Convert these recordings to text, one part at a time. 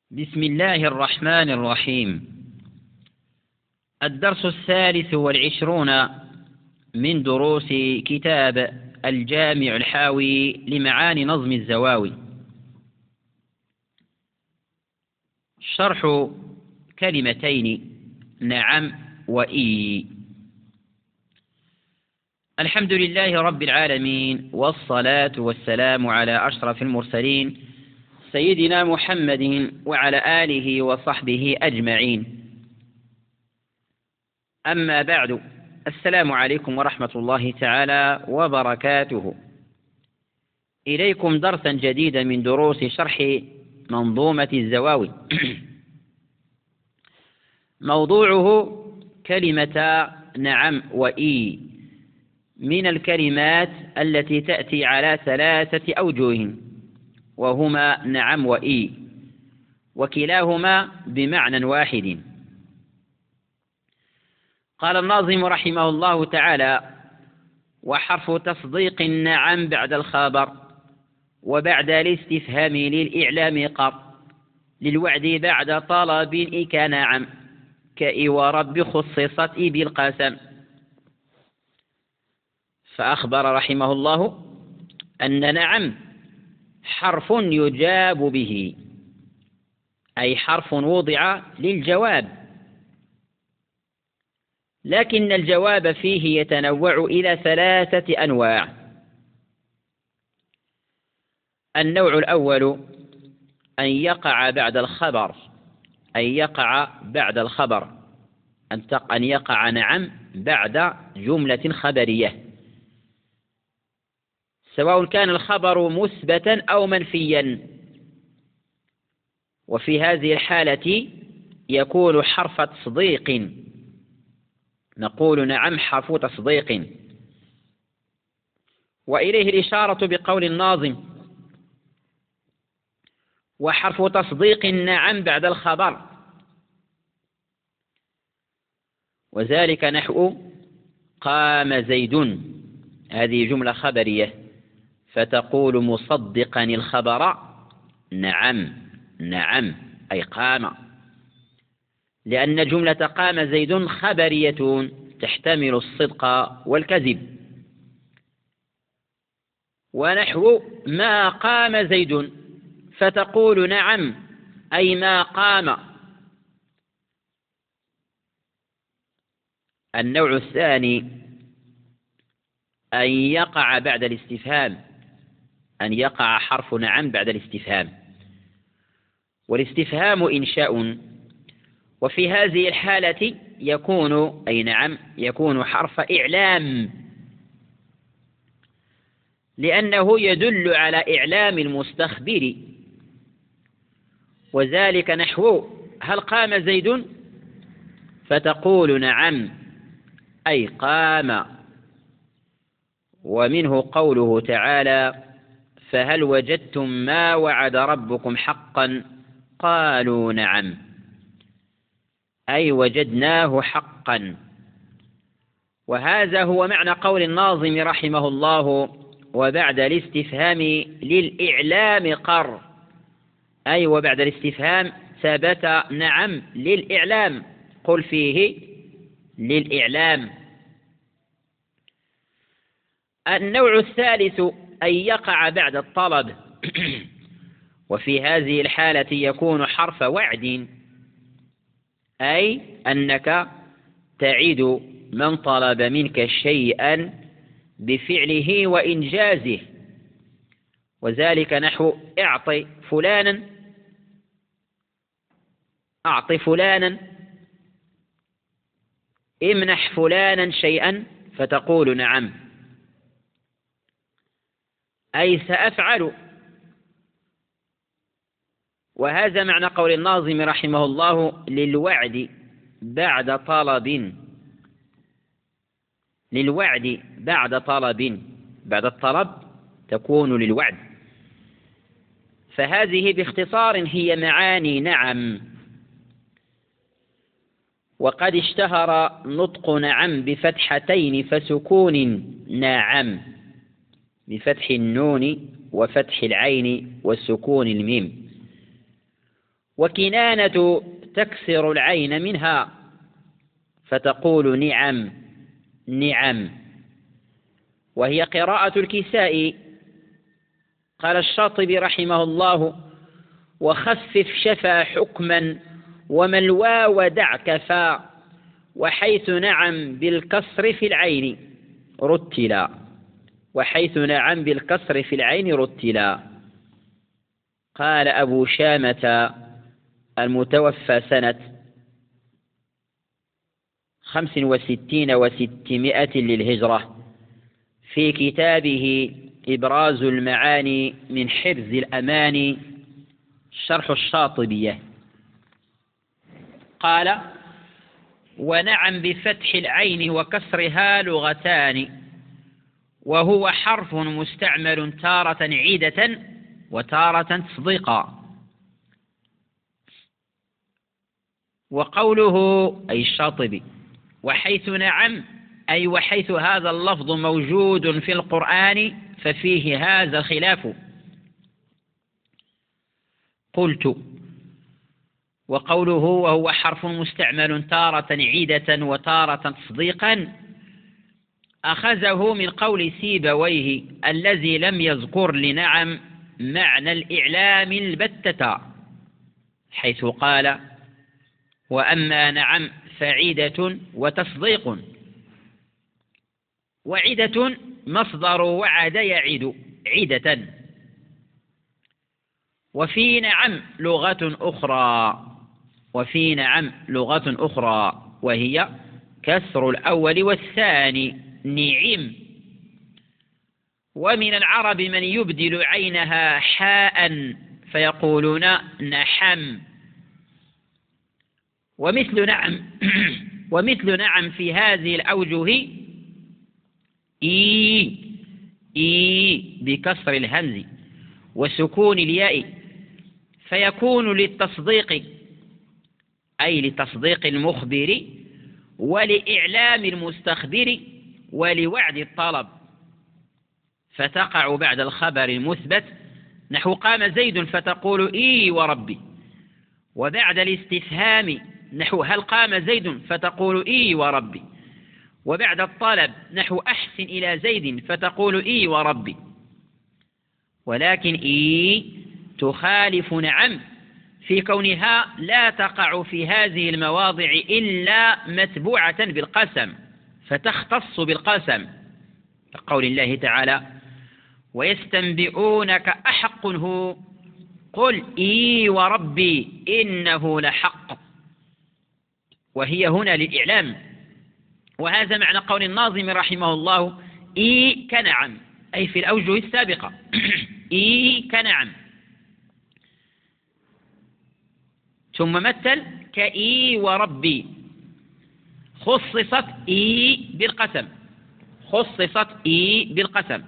بسم الله الرحمن الرحيم. الدرس 23 من دروس كتاب الجامع الحاوي لمعاني نظم الزواوي. شرح كلمتين نعم وإي. الحمد لله رب العالمين، والصلاة والسلام على أشرف المرسلين سيدنا محمد وعلى آله وصحبه أجمعين. أما بعد، السلام عليكم ورحمة الله تعالى وبركاته. إليكم درسا جديدا من دروس شرح منظومة الزواوي. موضوعه كلمة نعم وإي، من الكلمات التي تأتي على 3 أوجه، وهما نعم وإي، وكلاهما بمعنى واحد. قال الناظم رحمه الله تعالى: وحرف تصديق نعم بعد الخبر، وبعد الاستفهام للإعلام قر، للوعد بعد طلب إك نعم، كإ ورب خصصت إ بالقسم. فأخبر رحمه الله أن نعم حرف يجاب به، أي حرف وضع للجواب، لكن الجواب فيه يتنوع إلى 3 أنواع. النوع الأول أن يقع بعد الخبر، أن يقع نعم بعد جملة خبرية، سواء كان الخبر مثبتا أو منفيا، وفي هذه الحالة يكون حرف تصديق، نقول نعم حرف تصديق. وإليه الإشارة بقول الناظم: وحرف تصديق نعم بعد الخبر، وذلك نحو قام زيد، هذه جملة خبرية، فتقول مصدقا الخبر نعم أي قام، لأن جملة قام زيد خبرية تحتمل الصدق والكذب. ونحو ما قام زيد، فتقول نعم أي ما قام. النوع الثاني أن يقع بعد الاستفهام، أن يقع حرف نعم بعد الاستفهام، والاستفهام إنشاء، وفي هذه الحالة يكون أي نعم يكون حرف إعلام، لأنه يدل على إعلام المستخبر، وذلك نحو هل قام زيد، فتقول نعم أي قام. ومنه قوله تعالى: فهل وجدتم ما وعد ربكم حقا، قالوا نعم، أي وجدناه حقا. وهذا هو معنى قول الناظم رحمه الله: وبعد الاستفهام للإعلام قر، أي وبعد الاستفهام ثبت نعم للإعلام، قل فيه للإعلام. النوع الثالث أن يقع بعد الطلب، وفي هذه الحالة يكون حرف وعد، أي أنك تعد من طلب منك شيئا بفعله وإنجازه، وذلك نحو أعط فلانا، امنح فلانا شيئا، فتقول نعم أي سأفعل. وهذا معنى قول الناظم رحمه الله: للوعد بعد طلب، للوعد بعد طلب، بعد الطلب تكون للوعد. فهذه باختصار هي معاني نعم. وقد اشتهر نطق نعم بفتحتين فسكون ناعم، بفتح النون وفتح العين وسكون الميم. وكنانة تكسر العين منها فتقول نعم نعم، وهي قراءة الكسائي. قال الشاطبي رحمه الله: وخفف شفا حكما وما الواو دع كفا، وحيث نعم بالكسر في العين رتلا، وحيث نعم بالكسر في العين رتلا. قال أبو شامة المتوفى سنة 65 و600 للهجرة في كتابه إبراز المعاني من حرز الأماني شرح الشاطبية، قال: ونعم بفتح العين وكسرها لغتان، وهو حرف مستعمل تارة عيدة وتارة تصديقا. وقوله أي الشاطبي وحيث نعم أي وحيث هذا اللفظ موجود في القرآن ففيه هذا الخلاف. قلت: وقوله وهو حرف مستعمل تارة عيدة وتارة تصديقا أخذه من قول سيبويه الذي لم يذكر لنعم معنى الإعلام البتة، حيث قال: وأما نعم فعيدة وتصديق. وعيدة مصدر وعد يعد عيدة. وفي نعم لغة أخرى، وفي نعم لغة أخرى وهي كسر الأول والثاني نعم. ومن العرب من يبدل عينها حاء فيقولون نحم. ومثل نعم ومثل نعم في هذه الأوجه بكسر الهمز وسكون الياء، فيكون للتصديق أي لتصديق المخبر ولإعلام المستخبر ولوعد الطلب، فتقع بعد الخبر المثبت نحو قام زيد فتقول وربي، وبعد الاستفهام نحو هل قام زيد فتقول وربي، وبعد الطلب نحو أحسن إلى زيد فتقول وربي. ولكن تخالف نعم في كونها لا تقع في هذه المواضع إلا متبوعة بالقسم فتختص بالقسم، كقول الله تعالى: ويستنبئونك أحق هو قل وربي إنه لحق، وهي هنا للإعلام. وهذا معنى قول الناظم رحمه الله: كنعم، أي في الأوجه السابقة كنعم. ثم مثل وربي، خصصت بالقسم، خصصت بالقسم.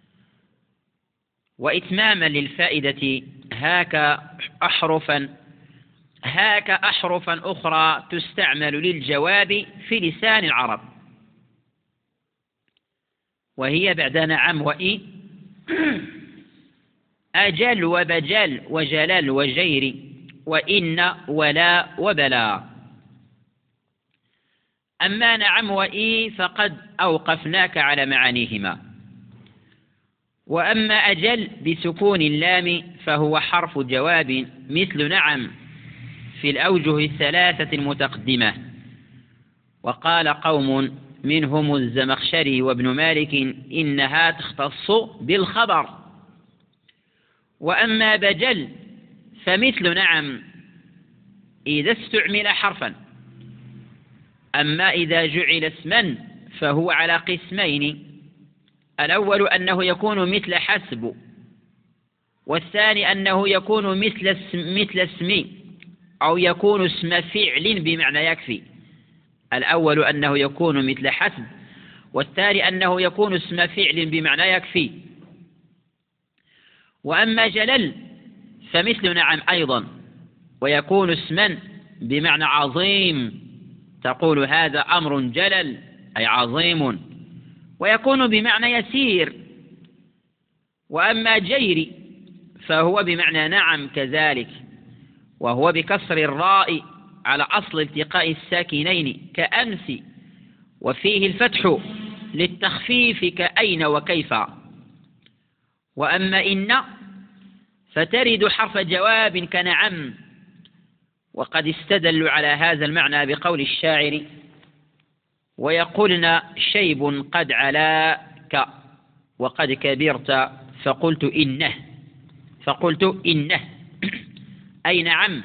وإتماما للفائدة هاك أحرفا أخرى تستعمل للجواب في لسان العرب، وهي بعد نعم أجل وبجل وجلال وجير وإن ولا وبلا. أما نعم فقد أوقفناك على معانيهما. وأما أجل بسكون اللام فهو حرف جواب مثل نعم في الأوجه الثلاثة المتقدمة. وقال قوم منهم الزمخشري وابن مالك إنها تختص بالخبر. وأما بجل فمثل نعم إذا استعمل حرفا، أما إذا جعل اسما فهو على قسمين: الأول أنه يكون مثل حسب، والثاني أنه يكون مثل اسم أو يكون اسم فعل بمعنى يكفي. الأول أنه يكون مثل حسب، والثاني أنه يكون اسم فعل بمعنى يكفي. وأما جلل فمثل نعم أيضا، ويكون اسما بمعنى عظيم، تقول هذا أمر جلل أي عظيم، ويكون بمعنى يسير. وأما جير فهو بمعنى نعم كذلك، وهو بكسر الراء على أصل التقاء الساكنين كأمس، وفيه الفتح للتخفيف كأين وكيف. وأما إن فترد حرف جواب كنعم، وقد استدلوا على هذا المعنى بقول الشاعر: ويقولن شيب قد علاك وقد كبرت فقلت إنه أي نعم.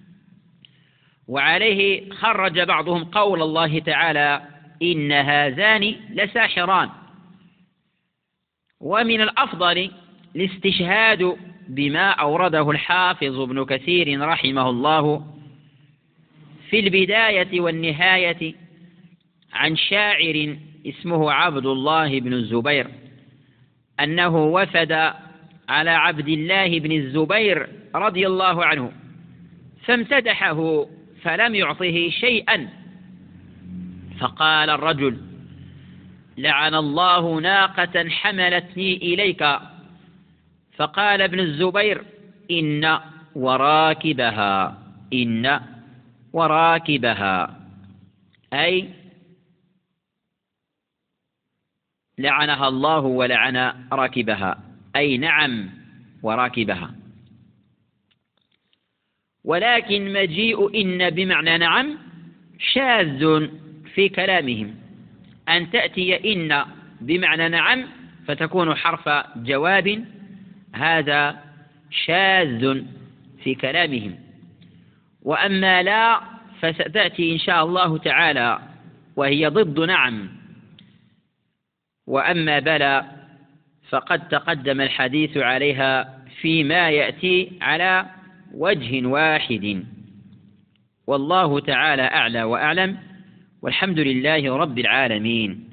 وعليه خرج بعضهم قول الله تعالى: إن هذان لساحران. ومن الأفضل الاستشهاد بما أورده الحافظ ابن كثير رحمه الله في البداية والنهاية عن شاعر اسمه عبد الله بن الزبير أنه وفد على عبد الله بن الزبير رضي الله عنه فامتدحه فلم يعطه شيئا، فقال الرجل: لعن الله ناقة حملتني إليك. فقال ابن الزبير: إن وراكبها، أي لعنها الله ولعن راكبها، أي نعم وراكبها. ولكن مجيء إن بمعنى نعم شاذ في كلامهم، أن تأتي إن بمعنى نعم فتكون حرف جواب، هذا شاذ في كلامهم. وأما لا فستأتي إن شاء الله تعالى وهي ضد نعم. وأما بلى فقد تقدم الحديث عليها فيما يأتي على وجه واحد. والله تعالى أعلى وأعلم، والحمد لله رب العالمين.